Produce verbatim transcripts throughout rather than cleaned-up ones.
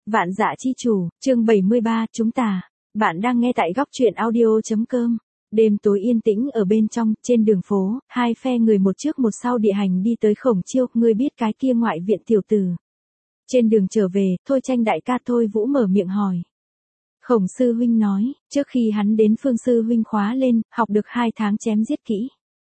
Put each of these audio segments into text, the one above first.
Vạn Dạ Chi Chủ, chương bảy mươi ba, chúng ta. Bạn đang nghe tại góc truyện audio.com. Đêm tối yên tĩnh ở bên trong, trên đường phố, hai phe người một trước một sau địa hành đi tới Khổng Chiêu, ngươi biết cái kia ngoại viện tiểu tử. Trên đường trở về, Thôi Tranh đại ca Thôi Vũ mở miệng hỏi. Khổng sư huynh nói, trước khi hắn đến Phương sư huynh khóa lên, học được hai tháng chém giết kỹ.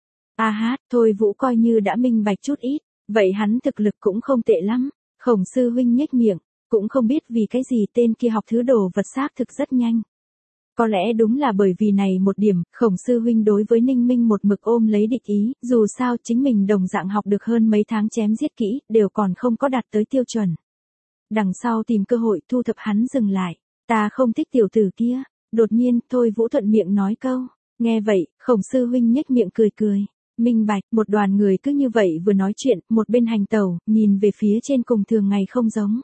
A hát, Thôi Vũ coi như đã minh bạch chút ít, vậy hắn thực lực cũng không tệ lắm. Khổng sư huynh nhếch miệng, cũng không biết vì cái gì tên kia học thứ đồ vật xác thực rất nhanh. Có lẽ đúng là bởi vì này một điểm, Khổng sư huynh đối với Ninh Minh một mực ôm lấy địch ý, dù sao chính mình đồng dạng học được hơn mấy tháng chém giết kỹ, đều còn không có đạt tới tiêu chuẩn. Đằng sau tìm cơ hội thu thập hắn dừng lại, ta không thích tiểu tử kia, đột nhiên Thôi Vũ thuận miệng nói câu, nghe vậy, Khổng sư huynh nhếch miệng cười cười. Minh bạch, một đoàn người cứ như vậy vừa nói chuyện, một bên hành tẩu, nhìn về phía trên cùng thường ngày không giống.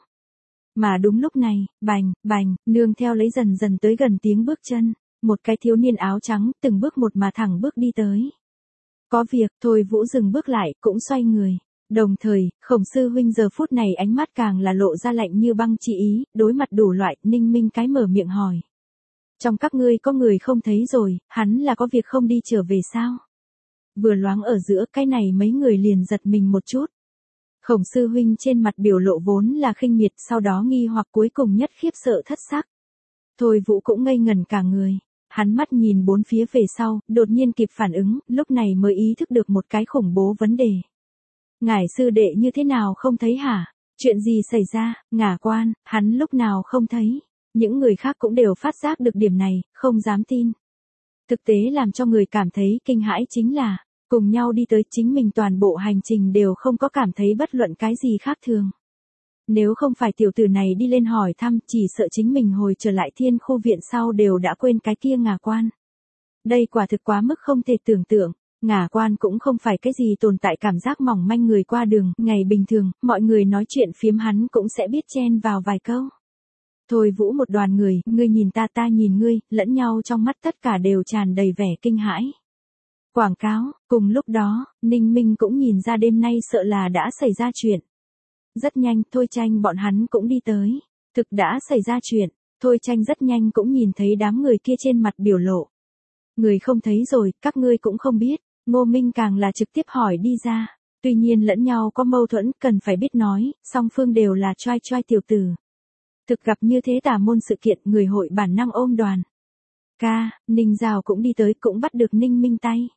Mà đúng lúc này, bành, bành, nương theo lấy dần dần tới gần tiếng bước chân, một cái thiếu niên áo trắng, từng bước một mà thẳng bước đi tới. Có việc, Thôi Vũ dừng bước lại, cũng xoay người. Đồng thời, Khổng sư huynh giờ phút này ánh mắt càng là lộ ra lạnh như băng chỉ ý, đối mặt đủ loại, Ninh Minh cái mở miệng hỏi. Trong các ngươi có người không thấy rồi, hắn là có việc không đi trở về sao? Vừa loáng ở giữa cái này mấy người liền giật mình một chút. Khổng sư huynh trên mặt biểu lộ vốn là khinh miệt, sau đó nghi hoặc cuối cùng nhất khiếp sợ thất sắc. Thôi Vũ cũng ngây ngẩn cả người, hắn mắt nhìn bốn phía về sau, đột nhiên kịp phản ứng, lúc này mới ý thức được một cái khủng bố vấn đề. Ngải sư đệ như thế nào không thấy hả? Chuyện gì xảy ra? Ngả quan, hắn lúc nào không thấy? Những người khác cũng đều phát giác được điểm này, không dám tin. Thực tế làm cho người cảm thấy kinh hãi chính là, cùng nhau đi tới chính mình toàn bộ hành trình đều không có cảm thấy bất luận cái gì khác thường. Nếu không phải tiểu tử này đi lên hỏi thăm, chỉ sợ chính mình hồi trở lại thiên khu viện sau đều đã quên cái kia ngả quan. Đây quả thực quá mức không thể tưởng tượng, ngả quan cũng không phải cái gì tồn tại cảm giác mỏng manh người qua đường, ngày bình thường, mọi người nói chuyện phiếm hắn cũng sẽ biết chen vào vài câu. Thôi Vũ một đoàn người, ngươi nhìn ta ta nhìn ngươi, lẫn nhau trong mắt tất cả đều tràn đầy vẻ kinh hãi. Quảng cáo, cùng lúc đó, Ninh Minh cũng nhìn ra đêm nay sợ là đã xảy ra chuyện. Rất nhanh, Thôi Tranh bọn hắn cũng đi tới. Thực đã xảy ra chuyện, Thôi Tranh rất nhanh cũng nhìn thấy đám người kia trên mặt biểu lộ. Người không thấy rồi, các ngươi cũng không biết, Ngô Minh càng là trực tiếp hỏi đi ra. Tuy nhiên lẫn nhau có mâu thuẫn, cần phải biết nói, song phương đều là trai trai tiểu tử. Thực gặp như thế tả môn sự kiện, người hội bản năng ôm đoàn. Ca, Ninh Giao cũng đi tới, cũng bắt được Ninh Minh tay.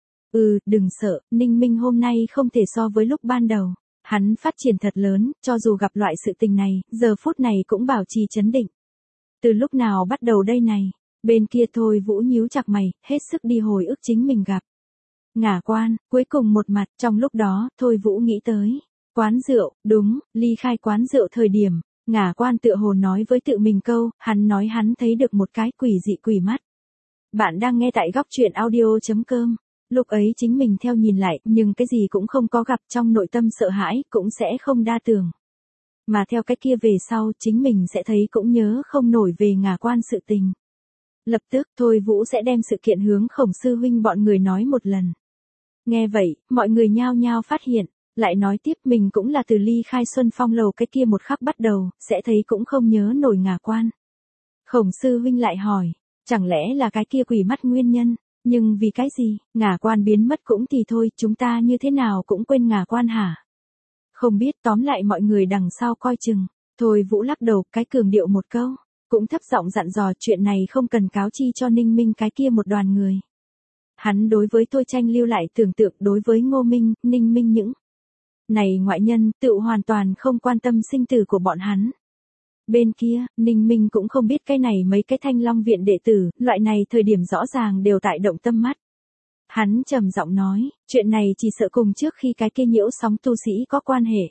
Ừ, đừng sợ, Ninh Minh hôm nay không thể so với lúc ban đầu. Hắn phát triển thật lớn, cho dù gặp loại sự tình này, giờ phút này cũng bảo trì chấn định. Từ lúc nào bắt đầu đây này? Bên kia Thôi Vũ nhíu chặt mày, hết sức đi hồi ức chính mình gặp. Ngả quan, cuối cùng một mặt, trong lúc đó, Thôi Vũ nghĩ tới. Quán rượu, đúng, ly khai quán rượu thời điểm, ngả quan tựa hồ nói với tự mình câu, hắn nói hắn thấy được một cái quỷ dị quỷ mắt. Bạn đang nghe tại góc truyện audio.com. Lúc ấy chính mình theo nhìn lại, nhưng cái gì cũng không có gặp, trong nội tâm sợ hãi, cũng sẽ không đa tưởng. Mà theo cái kia về sau, chính mình sẽ thấy cũng nhớ không nổi về ngả quan sự tình. Lập tức, Thôi Vũ sẽ đem sự kiện hướng Khổng sư huynh bọn người nói một lần. Nghe vậy, mọi người nhao nhao phát hiện, lại nói tiếp mình cũng là từ ly khai Xuân Phong lầu cái kia một khắc bắt đầu, sẽ thấy cũng không nhớ nổi ngả quan. Khổng sư huynh lại hỏi, chẳng lẽ là cái kia quỷ mắt nguyên nhân? Nhưng vì cái gì, ngả quan biến mất cũng thì thôi, chúng ta như thế nào cũng quên ngả quan hả? Không biết, tóm lại mọi người đằng sau coi chừng. Thôi Vũ lắc đầu, cái cường điệu một câu, cũng thấp giọng dặn dò chuyện này không cần cáo chi cho Ninh Minh cái kia một đoàn người. Hắn đối với Thôi Tranh lưu lại tưởng tượng đối với Ngô Minh, Ninh Minh những này ngoại nhân, tự hoàn toàn không quan tâm sinh tử của bọn hắn. Bên kia, Ninh Minh cũng không biết cái này mấy cái Thanh Long viện đệ tử, loại này thời điểm rõ ràng đều tại động tâm mắt. Hắn trầm giọng nói, chuyện này chỉ sợ cùng trước khi cái kia nhiễu sóng tu sĩ có quan hệ.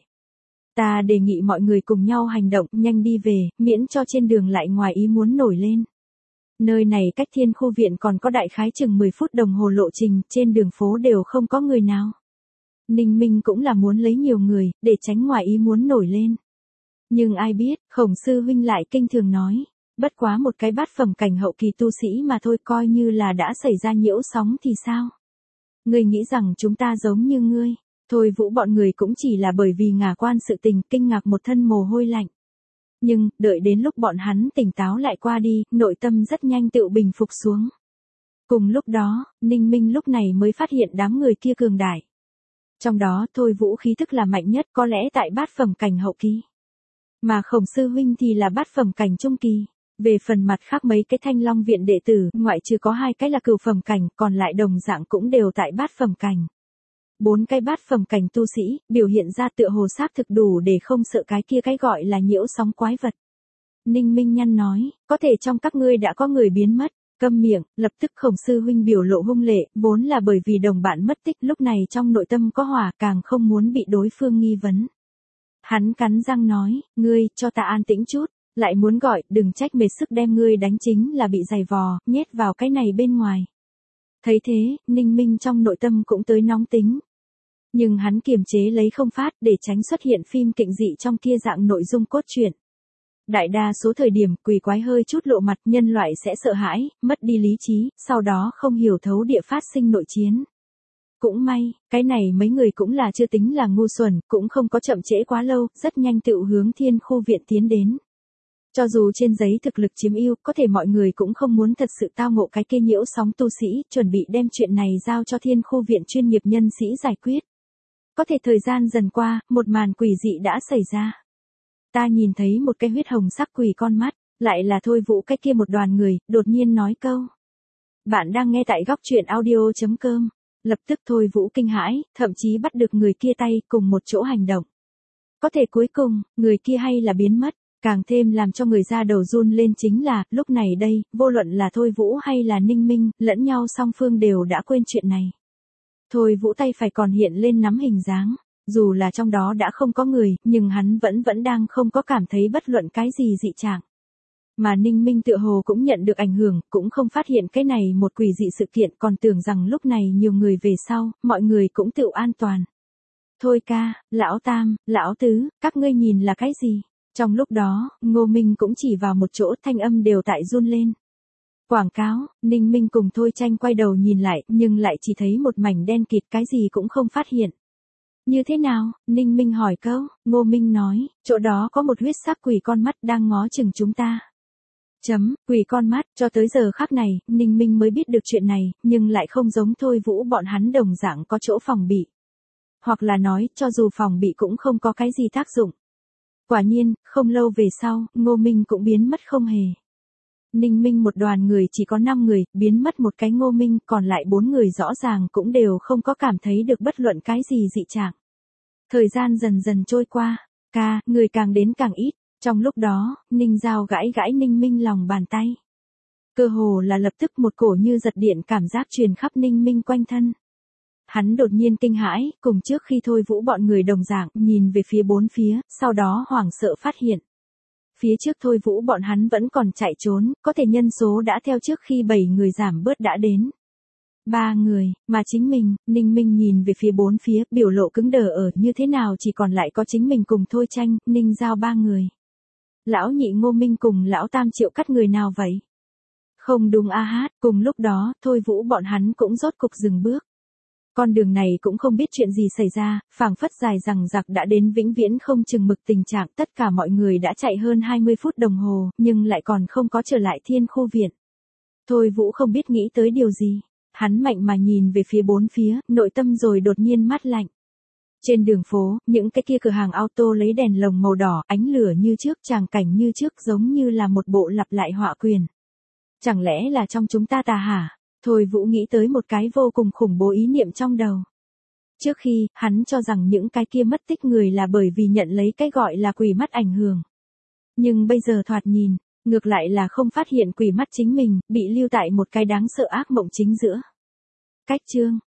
Ta đề nghị mọi người cùng nhau hành động, nhanh đi về, miễn cho trên đường lại ngoài ý muốn nổi lên. Nơi này cách thiên khu viện còn có đại khái chừng mười phút đồng hồ lộ trình, trên đường phố đều không có người nào. Ninh Minh cũng là muốn lấy nhiều người, để tránh ngoài ý muốn nổi lên. Nhưng ai biết, Khổng sư huynh lại kinh thường nói, bất quá một cái bát phẩm cảnh hậu kỳ tu sĩ mà thôi, coi như là đã xảy ra nhiễu sóng thì sao? Ngươi nghĩ rằng chúng ta giống như ngươi? Thôi Vũ bọn người cũng chỉ là bởi vì ngả quan sự tình kinh ngạc một thân mồ hôi lạnh. Nhưng, đợi đến lúc bọn hắn tỉnh táo lại qua đi, nội tâm rất nhanh tự bình phục xuống. Cùng lúc đó, Ninh Minh lúc này mới phát hiện đám người kia cường đại. Trong đó, Thôi Vũ khí thức là mạnh nhất, có lẽ tại bát phẩm cảnh hậu kỳ. Mà Khổng sư huynh thì là bát phẩm cảnh trung kỳ. Về phần mặt khác mấy cái Thanh Long viện đệ tử, ngoại trừ có hai cái là cửu phẩm cảnh, còn lại đồng dạng cũng đều tại bát phẩm cảnh. Bốn cái bát phẩm cảnh tu sĩ, biểu hiện ra tựa hồ xác thực đủ để không sợ cái kia cái gọi là nhiễu sóng quái vật. Ninh Minh nhăn nói, có thể trong các ngươi đã có người biến mất. Câm miệng, lập tức Khổng sư huynh biểu lộ hung lệ, vốn là bởi vì đồng bạn mất tích, lúc này trong nội tâm có hỏa, càng không muốn bị đối phương nghi vấn. Hắn cắn răng nói, ngươi, cho ta an tĩnh chút, lại muốn gọi, đừng trách mệt sức đem ngươi đánh chính là bị giày vò, nhét vào cái này bên ngoài. Thấy thế, Ninh Minh trong nội tâm cũng tới nóng tính. Nhưng hắn kiềm chế lấy không phát để tránh xuất hiện phim kịch dị trong kia dạng nội dung cốt truyện. Đại đa số thời điểm quỷ quái hơi chút lộ mặt nhân loại sẽ sợ hãi, mất đi lý trí, sau đó không hiểu thấu địa phát sinh nội chiến. Cũng may, cái này mấy người cũng là chưa tính là ngu xuẩn, cũng không có chậm trễ quá lâu, rất nhanh tự hướng Thiên Khu viện tiến đến. Cho dù trên giấy thực lực chiếm ưu, có thể mọi người cũng không muốn thật sự tao ngộ cái kia nhiễu sóng tu sĩ, chuẩn bị đem chuyện này giao cho Thiên Khu viện chuyên nghiệp nhân sĩ giải quyết. Có thể thời gian dần qua, một màn quỷ dị đã xảy ra. Ta nhìn thấy một cái huyết hồng sắc quỷ con mắt, lại là Thôi Vũ cái kia một đoàn người, đột nhiên nói câu. Bạn đang nghe tại góc truyện audio chấm com. Lập tức Thôi Vũ kinh hãi, thậm chí bắt được người kia tay cùng một chỗ hành động. Có thể cuối cùng, người kia hay là biến mất, càng thêm làm cho người ra đầu run lên chính là, lúc này đây, vô luận là Thôi Vũ hay là Ninh Minh, lẫn nhau song phương đều đã quên chuyện này. Thôi Vũ tay phải còn hiện lên nắm hình dáng. Dù là trong đó đã không có người, nhưng hắn vẫn vẫn đang không có cảm thấy bất luận cái gì dị trạng. Mà Ninh Minh tựa hồ cũng nhận được ảnh hưởng, cũng không phát hiện cái này một quỷ dị sự kiện, còn tưởng rằng lúc này nhiều người về sau, mọi người cũng tự an toàn. Thôi ca, lão tam, lão tứ, các ngươi nhìn là cái gì? Trong lúc đó, Ngô Minh cũng chỉ vào một chỗ, thanh âm đều tại run lên. Quảng cáo, Ninh Minh cùng Thôi Tranh quay đầu nhìn lại, nhưng lại chỉ thấy một mảnh đen kịt, cái gì cũng không phát hiện. Như thế nào? Ninh Minh hỏi câu, Ngô Minh nói, chỗ đó có một huyết sắc quỷ con mắt đang ngó chừng chúng ta. Chấm, quỷ con mắt, cho tới giờ khắc này, Ninh Minh mới biết được chuyện này, nhưng lại không giống Thôi Vũ bọn hắn đồng dạng có chỗ phòng bị. Hoặc là nói, cho dù phòng bị cũng không có cái gì tác dụng. Quả nhiên, không lâu về sau, Ngô Minh cũng biến mất không hề. Ninh Minh một đoàn người chỉ có năm người, biến mất một cái Ngô Minh, còn lại bốn người rõ ràng cũng đều không có cảm thấy được bất luận cái gì dị trạng. Thời gian dần dần trôi qua, ca, người càng đến càng ít, trong lúc đó, Ninh Giao gãi gãi Ninh Minh lòng bàn tay. Cơ hồ là lập tức một cổ như giật điện cảm giác truyền khắp Ninh Minh quanh thân. Hắn đột nhiên kinh hãi, cùng trước khi Thôi Vũ bọn người đồng dạng, nhìn về phía bốn phía, sau đó hoảng sợ phát hiện. Phía trước Thôi Vũ bọn hắn vẫn còn chạy trốn, có thể nhân số đã theo trước khi bảy người giảm bớt đã đến. Ba người, mà chính mình, Ninh Minh nhìn về phía bốn phía, biểu lộ cứng đờ ở như thế nào chỉ còn lại có chính mình cùng Thôi Tranh, Ninh Giao ba người. Lão nhị Ngô Minh cùng lão tam Triệu Cắt người nào vậy? Không đúng a hát, cùng lúc đó, Thôi Vũ bọn hắn cũng rốt cục dừng bước. Con đường này cũng không biết chuyện gì xảy ra, phảng phất dài rằng giặc đã đến vĩnh viễn không chừng mực tình trạng, tất cả mọi người đã chạy hơn hai mươi phút đồng hồ, nhưng lại còn không có trở lại Thiên Khu viện. Thôi Vũ không biết nghĩ tới điều gì, hắn mạnh mà nhìn về phía bốn phía, nội tâm rồi đột nhiên mát lạnh. Trên đường phố, những cái kia cửa hàng auto lấy đèn lồng màu đỏ, ánh lửa như trước, tràng cảnh như trước giống như là một bộ lặp lại họa quyền. Chẳng lẽ là trong chúng ta tà hả? Thôi Vũ nghĩ tới một cái vô cùng khủng bố ý niệm trong đầu. Trước khi, hắn cho rằng những cái kia mất tích người là bởi vì nhận lấy cái gọi là quỷ mắt ảnh hưởng. Nhưng bây giờ thoạt nhìn, ngược lại là không phát hiện quỷ mắt chính mình, bị lưu tại một cái đáng sợ ác mộng chính giữa. Cách chương,